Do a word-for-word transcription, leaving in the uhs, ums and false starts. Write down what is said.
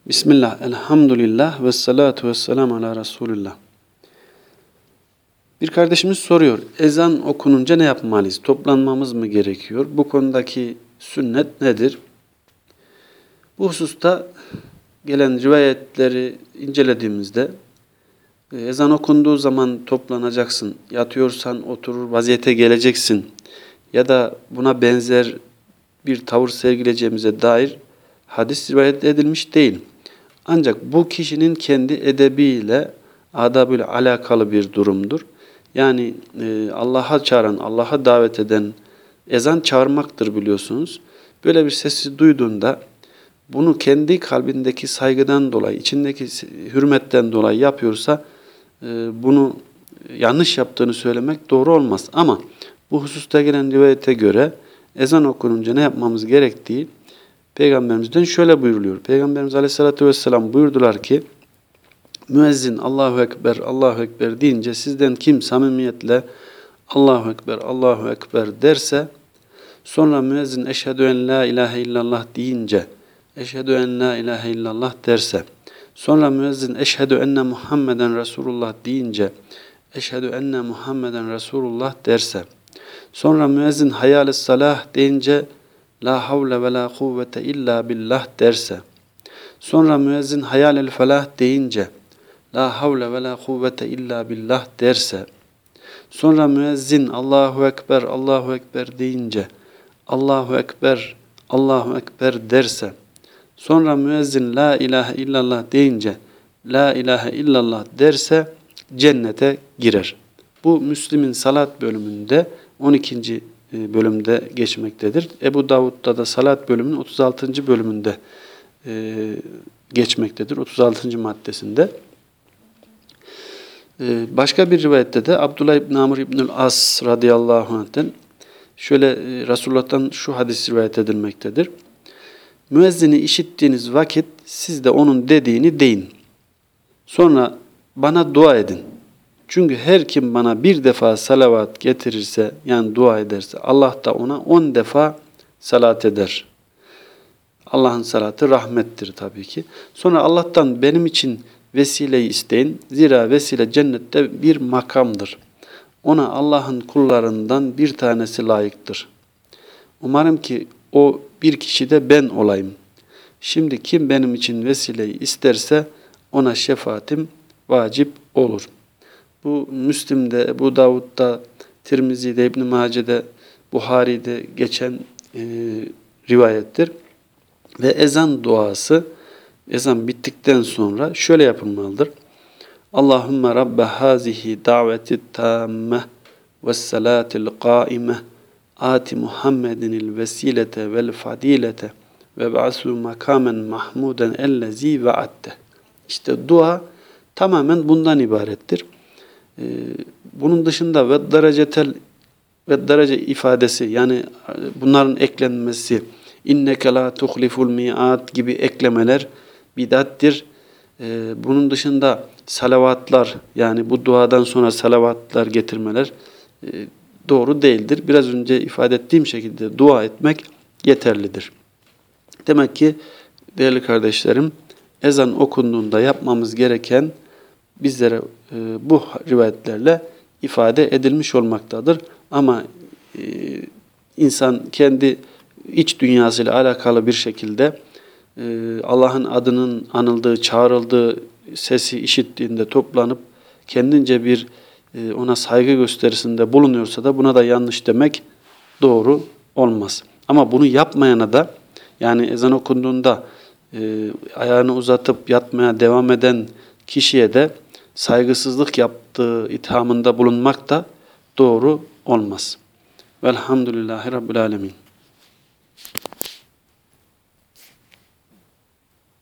Bismillah, elhamdülillah ve salatu ve selamu ala Resulillah. Bir kardeşimiz soruyor, ezan okununca ne yapmalıyız? Toplanmamız mı gerekiyor? Bu konudaki sünnet nedir? Bu hususta gelen rivayetleri incelediğimizde, ezan okunduğu zaman toplanacaksın, yatıyorsan oturur vaziyete geleceksin ya da buna benzer bir tavır sergileyeceğimize dair hadis rivayet edilmiş değil. Ancak bu kişinin kendi edebiyle, adabıyla alakalı bir durumdur. Yani e, Allah'a çağıran, Allah'a davet eden ezan çağırmaktır biliyorsunuz. Böyle bir sesi duyduğunda bunu kendi kalbindeki saygıdan dolayı, içindeki hürmetten dolayı yapıyorsa e, bunu yanlış yaptığını söylemek doğru olmaz. Ama bu hususta gelen rivayete göre ezan okununca ne yapmamız gerektiği Peygamberimizden şöyle buyuruluyor. Peygamberimiz Aleyhisselatü Vesselam buyurdular ki, müezzin Allahu Ekber, Allahu Ekber deyince sizden kim samimiyetle Allahu Ekber, Allahu Ekber derse, sonra müezzin eşhedü en la ilahe illallah deyince, eşhedü en la ilahe illallah derse, sonra müezzin eşhedü enne Muhammeden Resulullah deyince, eşhedü enne Muhammeden Resulullah derse, sonra müezzin hayal-i salah deyince, la havle ve la kuvvete illa billah derse, sonra müezzin hayal-el felah deyince, la havle ve la kuvvete illa billah derse, sonra müezzin Allahu Ekber, Allahu Ekber deyince, Allahu Ekber, Allahu Ekber derse, sonra müezzin la ilahe illallah deyince, la ilahe illallah derse, cennete girer. Bu Müslim'in salat bölümünde on ikinci bölümde geçmektedir. Ebu Davud'da da salat bölümünün otuz altıncı bölümünde e, geçmektedir. otuz altıncı maddesinde. E, başka bir rivayette de Abdullah İbn Amr İbnül As radıyallahu anh'ten şöyle e, Resulullah'tan şu hadis rivayet edilmektedir. Müezzini işittiğiniz vakit siz de onun dediğini deyin. Sonra bana dua edin. Çünkü her kim bana bir defa salavat getirirse, yani dua ederse, Allah da ona on defa salat eder. Allah'ın salatı rahmettir tabii ki. Sonra Allah'tan benim için vesileyi isteyin. Zira vesile cennette bir makamdır. Ona Allah'ın kullarından bir tanesi layıktır. Umarım ki o bir kişi de ben olayım. Şimdi kim benim için vesileyi isterse ona şefaatim vacip olur. Bu Müslim'de, Ebu Davud'da, Tirmizi'de, İbn-i Mace'de, Buhari'de geçen e, rivayettir. Ve ezan duası, ezan bittikten sonra şöyle yapılmalıdır. Allahümme Rabbe hazihi daveti tamme ve salatil qaime ati Muhammedinil vesilete vel fadilete ve ba'su makamen mahmuden ellezi va'atte. İşte dua tamamen bundan ibarettir. Bunun dışında ve derecetel ve derece ifadesi, yani bunların eklenmesi, inneke la tuhliful mi'at gibi eklemeler bid'attir. Bunun dışında salavatlar, yani bu duadan sonra salavatlar getirmeler doğru değildir. Biraz önce ifade ettiğim şekilde dua etmek yeterlidir. Demek ki değerli kardeşlerim, ezan okunduğunda yapmamız gereken bizlere e, bu rivayetlerle ifade edilmiş olmaktadır. Ama e, insan kendi iç dünyasıyla alakalı bir şekilde e, Allah'ın adının anıldığı, çağrıldığı sesi işittiğinde toplanıp kendince bir e, ona saygı gösterisinde bulunuyorsa da buna da yanlış demek doğru olmaz. Ama bunu yapmayana da, yani ezan okunduğunda e, ayağını uzatıp yatmaya devam eden kişiye de saygısızlık yaptığı ithamında bulunmak da doğru olmaz. Velhamdülillahi Rabbil Alemin.